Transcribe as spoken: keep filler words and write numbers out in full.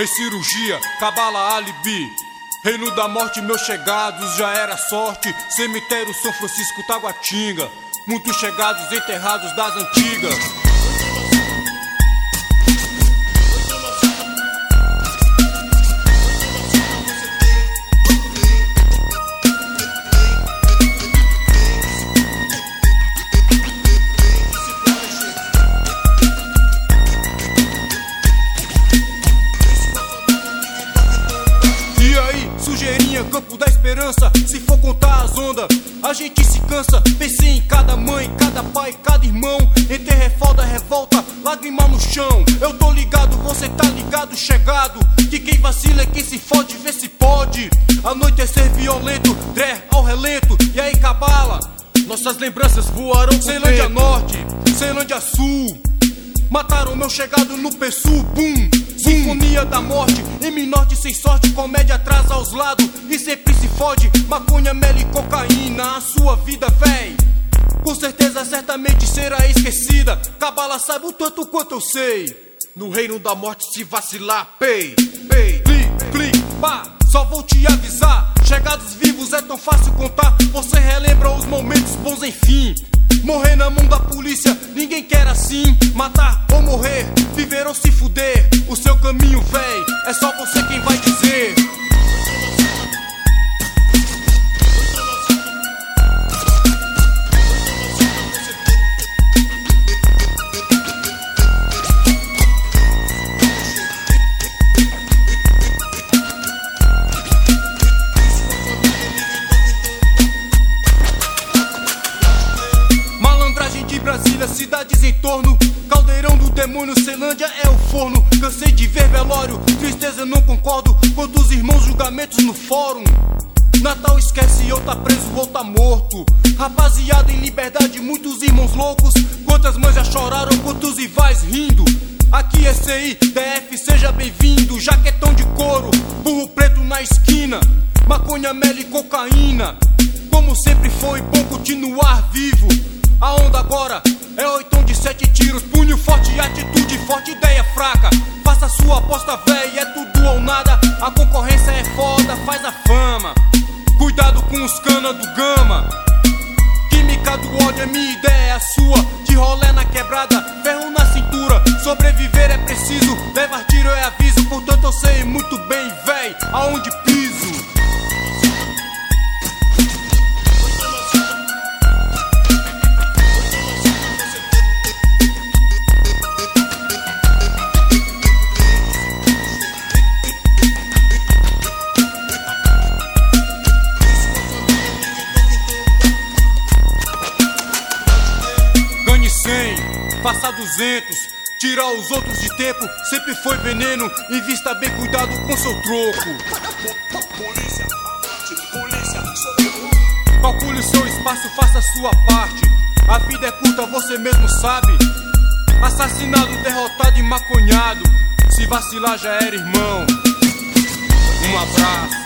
fez cirurgia, cabala alibi. Reino da morte, meus chegados, já era sorte. Cemitério São Francisco, Taguatinga. Muitos chegados enterrados das antigas. Sujeirinha, campo da esperança. Se for contar as ondas, a gente se cansa. Pensei em cada mãe, cada pai, cada irmão. Entre refolda, revolta, lágrima no chão. Eu tô ligado, você tá ligado, chegado. Que quem vacila é quem se fode, vê se pode. Anoitecer violento, dré ao relento. E aí cabala, nossas lembranças voaram com Ceilândia Norte, Ceilândia Sul. Mataram meu chegado no Pessu, bum. Sinfonia da morte, M norte sem sorte. Comédia atrás aos lados e sempre se fode. Maconha, mel e cocaína, a sua vida, véi, com certeza, certamente será esquecida. Cabala sabe o tanto quanto eu sei. No reino da morte se vacilar, pei, pei, clique, clique, pá. Só vou te avisar, chegados vivos é tão fácil contar. Você relembra os momentos bons, enfim. Morrer na mão da polícia, ninguém quer assim. Matar ou morrer, viver ou se fuder. O seu caminho, véi, é só você quem vai dizer. Brasília, cidades em torno, caldeirão do demônio, Ceilândia é o forno. Cansei de ver velório, tristeza não concordo. Quantos irmãos, julgamentos no fórum. Natal esquece, eu tá preso ou tá morto. Rapaziada em liberdade, muitos irmãos loucos. Quantas mães já choraram, quantos rivais rindo. Aqui é C I, D F, seja bem-vindo. Jaquetão de couro, burro preto na esquina. Maconha, mel e cocaína. Como sempre foi bom continuar vivo. A onda agora é oitão de sete tiros. Punho forte, atitude forte, ideia fraca. Faça sua aposta, véi, é tudo ou nada. A concorrência é foda, faz a fama. Cuidado com os cana do gama. Química do ódio é minha ideia, é a sua. De rolé na quebrada, ferro na cintura. Sobreviver é preciso, levar tiro é aviso. Portanto eu sei muito bem, véi, aonde piso. Faça duzentos, tirar os outros de tempo. Sempre foi veneno, invista bem, cuidado com seu troco. Polícia, polícia, calcule seu espaço, faça a sua parte. A vida é curta, você mesmo sabe. Assassinado, derrotado e maconhado. Se vacilar já era irmão. Um abraço.